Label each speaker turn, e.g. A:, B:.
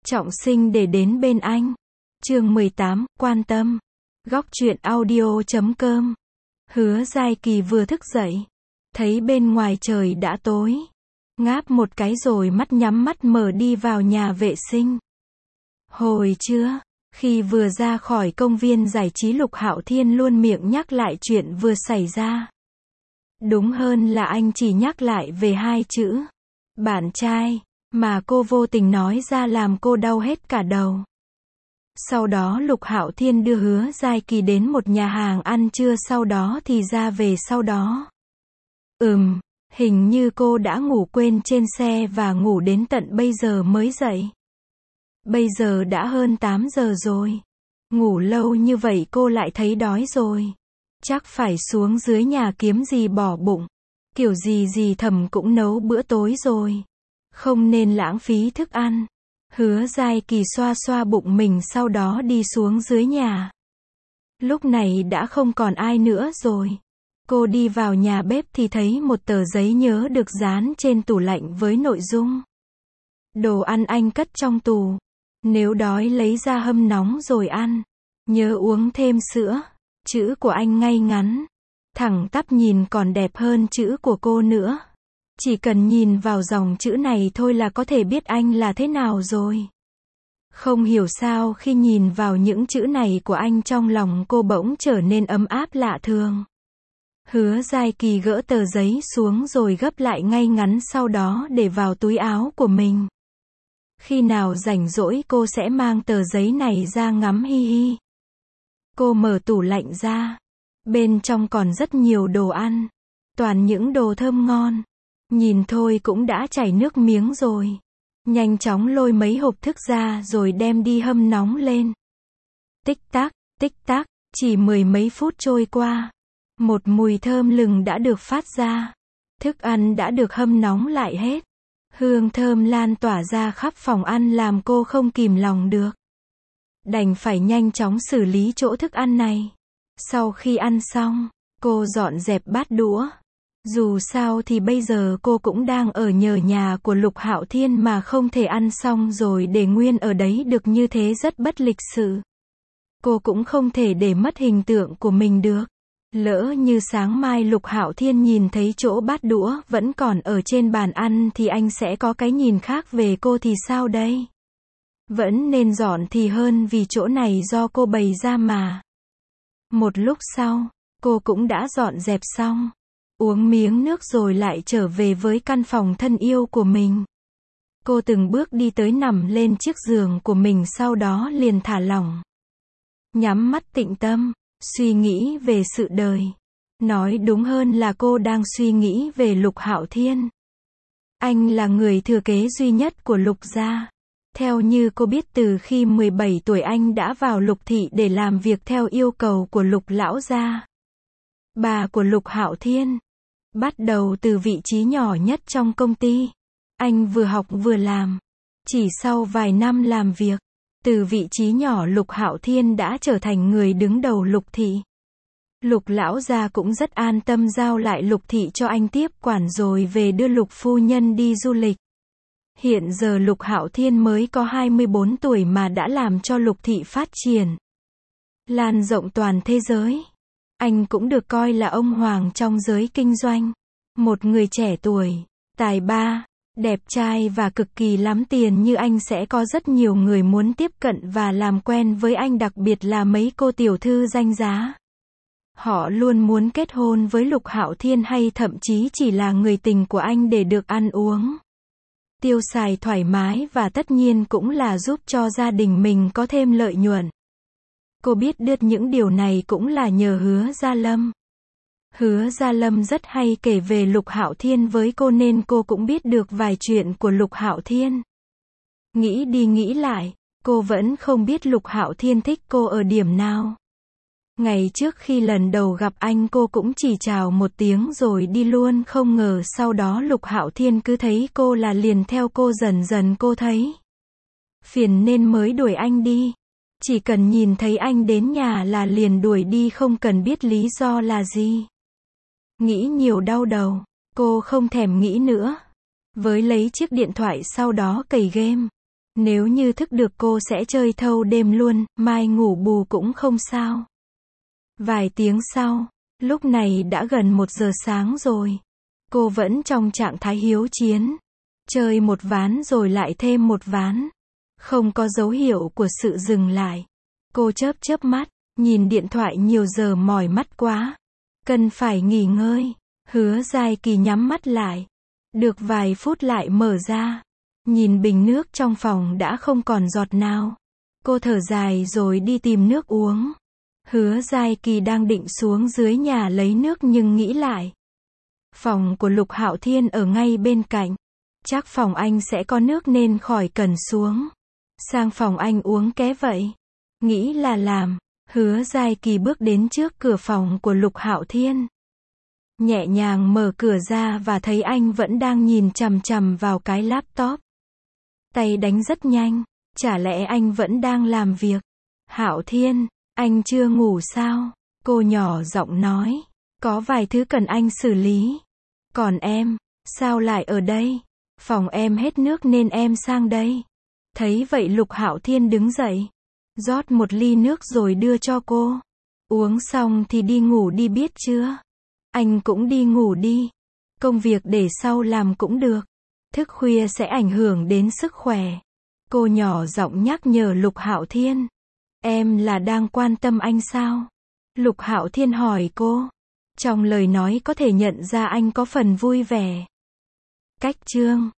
A: trọng sinh để đến bên anh. Chương 18, quan tâm. Góc truyện audio.com. Hứa Giai Kỳ vừa thức dậy, thấy bên ngoài trời đã tối, ngáp một cái rồi nhắm mắt mở đi vào nhà vệ sinh. Hồi trưa, khi vừa ra khỏi công viên giải trí, Lục Hạo Thiên luôn miệng nhắc lại chuyện vừa xảy ra. Đúng hơn là anh chỉ nhắc lại về hai chữ bạn trai, mà cô vô tình nói ra làm cô đau hết cả đầu. Sau đó Lục Hạo Thiên đưa Hứa Giai Kỳ đến một nhà hàng ăn trưa, sau đó thì ra về sau đó. Hình như cô đã ngủ quên trên xe và ngủ đến tận bây giờ mới dậy. Bây giờ đã hơn 8 giờ rồi. Ngủ lâu như vậy cô lại thấy đói rồi. Chắc phải xuống dưới nhà kiếm gì bỏ bụng. Kiểu gì Thẩm cũng nấu bữa tối rồi. Không nên lãng phí thức ăn. Hứa Giai Kỳ xoa xoa bụng mình, sau đó đi xuống dưới nhà. Lúc này đã không còn ai nữa rồi. Cô đi vào nhà bếp thì thấy một tờ giấy nhớ được dán trên tủ lạnh với nội dung: đồ ăn anh cất trong tủ. Nếu đói lấy ra hâm nóng rồi ăn. Nhớ uống thêm sữa. Chữ của anh ngay ngắn, thẳng tắp, nhìn còn đẹp hơn chữ của cô nữa. Chỉ cần nhìn vào dòng chữ này thôi là có thể biết anh là thế nào rồi. Không hiểu sao khi nhìn vào những chữ này của anh, trong lòng cô bỗng trở nên ấm áp lạ thường. Hứa Giai Kỳ gỡ tờ giấy xuống rồi gấp lại ngay ngắn, sau đó để vào túi áo của mình. Khi nào rảnh rỗi cô sẽ mang tờ giấy này ra ngắm hi hi. Cô mở tủ lạnh ra. Bên trong còn rất nhiều đồ ăn. Toàn những đồ thơm ngon. Nhìn thôi cũng đã chảy nước miếng rồi. Nhanh chóng lôi mấy hộp thức ra rồi đem đi hâm nóng lên. Tích tắc, chỉ mười mấy phút trôi qua. Một mùi thơm lừng đã được phát ra. Thức ăn đã được hâm nóng lại hết. Hương thơm lan tỏa ra khắp phòng ăn làm cô không kìm lòng được. Đành phải nhanh chóng xử lý chỗ thức ăn này. Sau khi ăn xong, cô dọn dẹp bát đũa. Dù sao thì bây giờ cô cũng đang ở nhờ nhà của Lục Hạo Thiên mà không thể ăn xong rồi để nguyên ở đấy được, như thế rất bất lịch sự. Cô cũng không thể để mất hình tượng của mình được. Lỡ như sáng mai Lục Hạo Thiên nhìn thấy chỗ bát đũa vẫn còn ở trên bàn ăn thì anh sẽ có cái nhìn khác về cô thì sao đây? Vẫn nên dọn thì hơn, vì chỗ này do cô bày ra mà. Một lúc sau, cô cũng đã dọn dẹp xong. Uống miếng nước rồi lại trở về với căn phòng thân yêu của mình. Cô từng bước đi tới, nằm lên chiếc giường của mình, sau đó liền thả lỏng. Nhắm mắt tĩnh tâm, suy nghĩ về sự đời. Nói đúng hơn là cô đang suy nghĩ về Lục Hạo Thiên. Anh là người thừa kế duy nhất của Lục gia. Theo như cô biết, từ khi 17 tuổi anh đã vào Lục thị để làm việc theo yêu cầu của Lục lão gia, bà của Lục Hạo Thiên. Bắt đầu từ vị trí nhỏ nhất trong công ty, anh vừa học vừa làm. Chỉ sau vài năm làm việc, từ vị trí nhỏ Lục Hạo Thiên đã trở thành người đứng đầu Lục thị. Lục lão gia cũng rất an tâm giao lại Lục thị cho anh tiếp quản rồi về đưa Lục phu nhân đi du lịch. Hiện giờ Lục Hạo Thiên mới có 24 tuổi mà đã làm cho Lục thị phát triển, lan rộng toàn thế giới. Anh cũng được coi là ông hoàng trong giới kinh doanh. Một người trẻ tuổi, tài ba, đẹp trai và cực kỳ lắm tiền như anh sẽ có rất nhiều người muốn tiếp cận và làm quen với anh, đặc biệt là mấy cô tiểu thư danh giá. Họ luôn muốn kết hôn với Lục Hạo Thiên, hay thậm chí chỉ là người tình của anh để được ăn uống, tiêu xài thoải mái, và tất nhiên cũng là giúp cho gia đình mình có thêm lợi nhuận. Cô biết được những điều này cũng là nhờ Hứa Gia Lâm. Hứa Gia Lâm rất hay kể về Lục Hạo Thiên với cô nên cô cũng biết được vài chuyện của Lục Hạo Thiên. Nghĩ đi nghĩ lại, cô vẫn không biết Lục Hạo Thiên thích cô ở điểm nào. Ngày trước khi lần đầu gặp anh, cô cũng chỉ chào một tiếng rồi đi luôn, không ngờ sau đó Lục Hạo Thiên cứ thấy cô là liền theo cô, dần dần cô thấy phiền nên mới đuổi anh đi. Chỉ cần nhìn thấy anh đến nhà là liền đuổi đi, không cần biết lý do là gì. Nghĩ nhiều đau đầu, cô không thèm nghĩ nữa. Với lấy chiếc điện thoại sau đó cày game. Nếu như thức được cô sẽ chơi thâu đêm luôn, mai ngủ bù cũng không sao. Vài tiếng sau, lúc này đã gần 1 giờ sáng rồi. Cô vẫn trong trạng thái hiếu chiến. Chơi một ván rồi lại thêm một ván. Không có dấu hiệu của sự dừng lại. Cô chớp chớp mắt, nhìn điện thoại nhiều giờ mỏi mắt quá. Cần phải nghỉ ngơi. Hứa Giai Kỳ nhắm mắt lại. Được vài phút lại mở ra. Nhìn bình nước trong phòng đã không còn giọt nào. Cô thở dài rồi đi tìm nước uống. Hứa Giai Kỳ đang định xuống dưới nhà lấy nước nhưng nghĩ lại. Phòng của Lục Hạo Thiên ở ngay bên cạnh. Chắc phòng anh sẽ có nước nên khỏi cần xuống. Sang phòng anh uống ké vậy. Nghĩ là làm. Hứa Giai Kỳ bước đến trước cửa phòng của Lục Hạo Thiên. Nhẹ nhàng mở cửa ra và thấy anh vẫn đang nhìn chằm chằm vào cái laptop. Tay đánh rất nhanh. Chả lẽ anh vẫn đang làm việc? Hạo Thiên, anh chưa ngủ sao? Cô nhỏ giọng nói. Có vài thứ cần anh xử lý. Còn em, sao lại ở đây? Phòng em hết nước nên em sang đây. Thấy vậy Lục Hạo Thiên đứng dậy. Rót một ly nước rồi đưa cho cô. Uống xong thì đi ngủ đi biết chưa? Anh cũng đi ngủ đi. Công việc để sau làm cũng được. Thức khuya sẽ ảnh hưởng đến sức khỏe. Cô nhỏ giọng nhắc nhở Lục Hạo Thiên. Em là đang quan tâm anh sao? Lục Hạo Thiên hỏi cô. Trong lời nói có thể nhận ra anh có phần vui vẻ. Cách chương